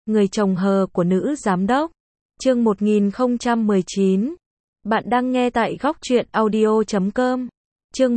Người chồng hờ của nữ giám đốc. Chương 1019. Bạn đang nghe tại góc truyện audio.com. Chương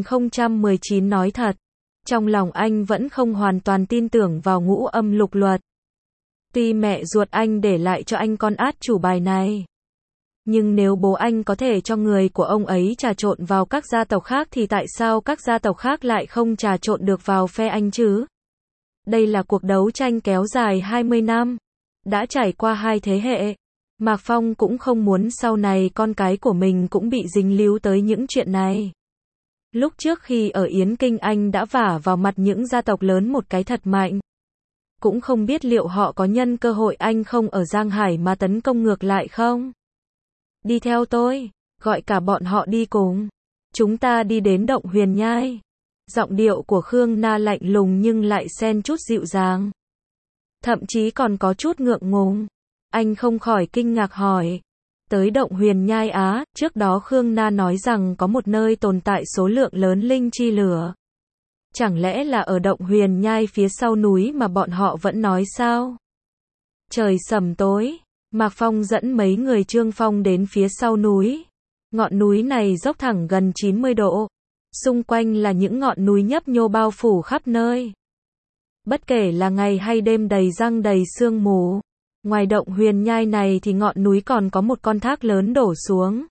1019 nói thật. Trong lòng anh vẫn không hoàn toàn tin tưởng vào ngũ âm lục luật. Tuy mẹ ruột anh để lại cho anh con át chủ bài này, nhưng nếu bố anh có thể cho người của ông ấy trà trộn vào các gia tộc khác thì tại sao các gia tộc khác lại không trà trộn được vào phe anh chứ? Đây là cuộc đấu tranh kéo dài 20 năm, đã trải qua 2 thế hệ. Mạc Phong cũng không muốn sau này con cái của mình cũng bị dính líu tới những chuyện này. Lúc trước khi ở Yến Kinh anh đã vả vào mặt những gia tộc lớn một cái thật mạnh. Cũng không biết liệu họ có nhân cơ hội anh không ở Giang Hải mà tấn công ngược lại không? Đi theo tôi, gọi cả bọn họ đi cùng. Chúng ta đi đến Động Huyền Nhai. Giọng điệu của Khương Na lạnh lùng nhưng lại xen chút dịu dàng. Thậm chí còn có chút ngượng ngùng. Anh không khỏi kinh ngạc hỏi. Tới Động Huyền Nhai á, trước đó Khương Na nói rằng có một nơi tồn tại số lượng lớn linh chi lửa. Chẳng lẽ là ở Động Huyền Nhai phía sau núi mà bọn họ vẫn nói sao? Trời sầm tối, Mạc Phong dẫn mấy người Trương Phong đến phía sau núi. Ngọn núi này dốc thẳng gần 90 độ. Xung quanh là những ngọn núi nhấp nhô bao phủ khắp nơi. Bất kể là ngày hay đêm đầy răng đầy sương mù. Ngoài Động Huyền Nhai này thì ngọn núi còn có một con thác lớn đổ xuống.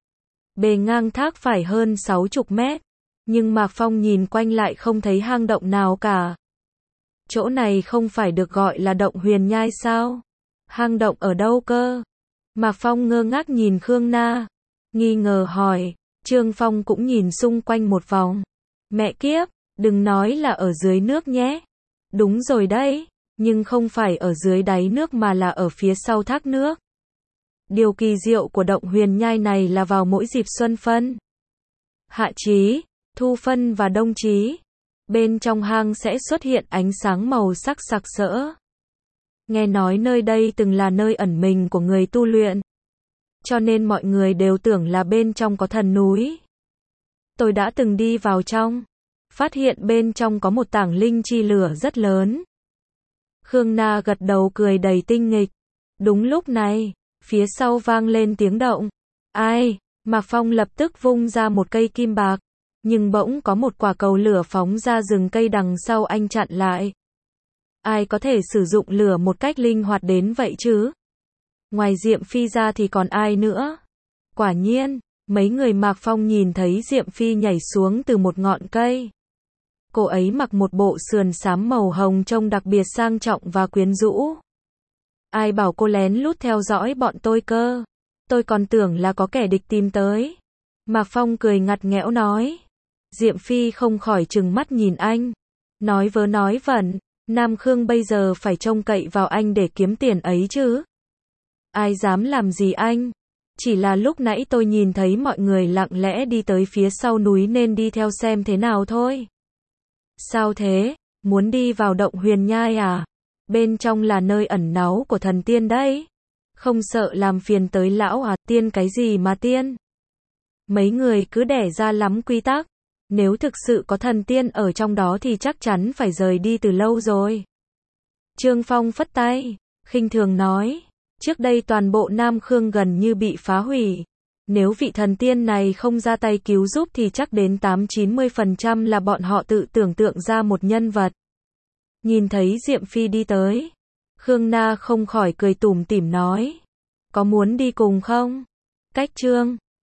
Bề ngang thác phải hơn 60 mét. Nhưng Mạc Phong nhìn quanh lại không thấy hang động nào cả. Chỗ này không phải được gọi là Động Huyền Nhai sao? Hang động ở đâu cơ? Mạc Phong ngơ ngác nhìn Khương Na. Nghi ngờ hỏi. Trương Phong cũng nhìn xung quanh một vòng. Mẹ kiếp, đừng nói là ở dưới nước nhé. Đúng rồi đấy, nhưng không phải ở dưới đáy nước mà là ở phía sau thác nước. Điều kỳ diệu của Động Huyền Nhai này là vào mỗi dịp xuân phân, hạ chí, thu phân và đông chí, bên trong hang sẽ xuất hiện ánh sáng màu sắc sặc sỡ. Nghe nói nơi đây từng là nơi ẩn mình của người tu luyện, cho nên mọi người đều tưởng là bên trong có thần núi. Tôi đã từng đi vào trong, phát hiện bên trong có một tảng linh chi lửa rất lớn. Khương Na gật đầu cười đầy tinh nghịch. Đúng lúc này, phía sau vang lên tiếng động. Ai? Mạc Phong lập tức vung ra một cây kim bạc, nhưng bỗng có một quả cầu lửa phóng ra rừng cây đằng sau anh chặn lại. Ai có thể sử dụng lửa một cách linh hoạt đến vậy chứ? Ngoài Diệm Phi ra thì còn ai nữa? Quả nhiên, mấy người Mạc Phong nhìn thấy Diệm Phi nhảy xuống từ một ngọn cây. Cô ấy mặc một bộ sườn xám màu hồng trông đặc biệt sang trọng và quyến rũ. Ai bảo cô lén lút theo dõi bọn tôi cơ? Tôi còn tưởng là có kẻ địch tìm tới. Mạc Phong cười ngặt nghẽo nói. Diệm Phi không khỏi trừng mắt nhìn anh. Nói vớ nói vẩn, Nam Khương bây giờ phải trông cậy vào anh để kiếm tiền ấy chứ. Ai dám làm gì anh? Chỉ là lúc nãy tôi nhìn thấy mọi người lặng lẽ đi tới phía sau núi nên đi theo xem thế nào thôi. Sao thế? Muốn đi vào Động Huyền Nhai à? Bên trong là nơi ẩn náu của thần tiên đấy. Không sợ làm phiền tới lão à? Tiên cái gì mà tiên? Mấy người cứ đẻ ra lắm quy tắc. Nếu thực sự có thần tiên ở trong đó thì chắc chắn phải rời đi từ lâu rồi. Trương Phong phất tay, khinh thường nói. Trước đây toàn bộ Nam Khương gần như bị phá hủy. Nếu vị thần tiên này không ra tay cứu giúp thì chắc đến 80-90% là bọn họ tự tưởng tượng ra một nhân vật. Nhìn thấy Diệm Phi đi tới, Khương Na không khỏi cười tủm tỉm nói. Có muốn đi cùng không? Cách Trương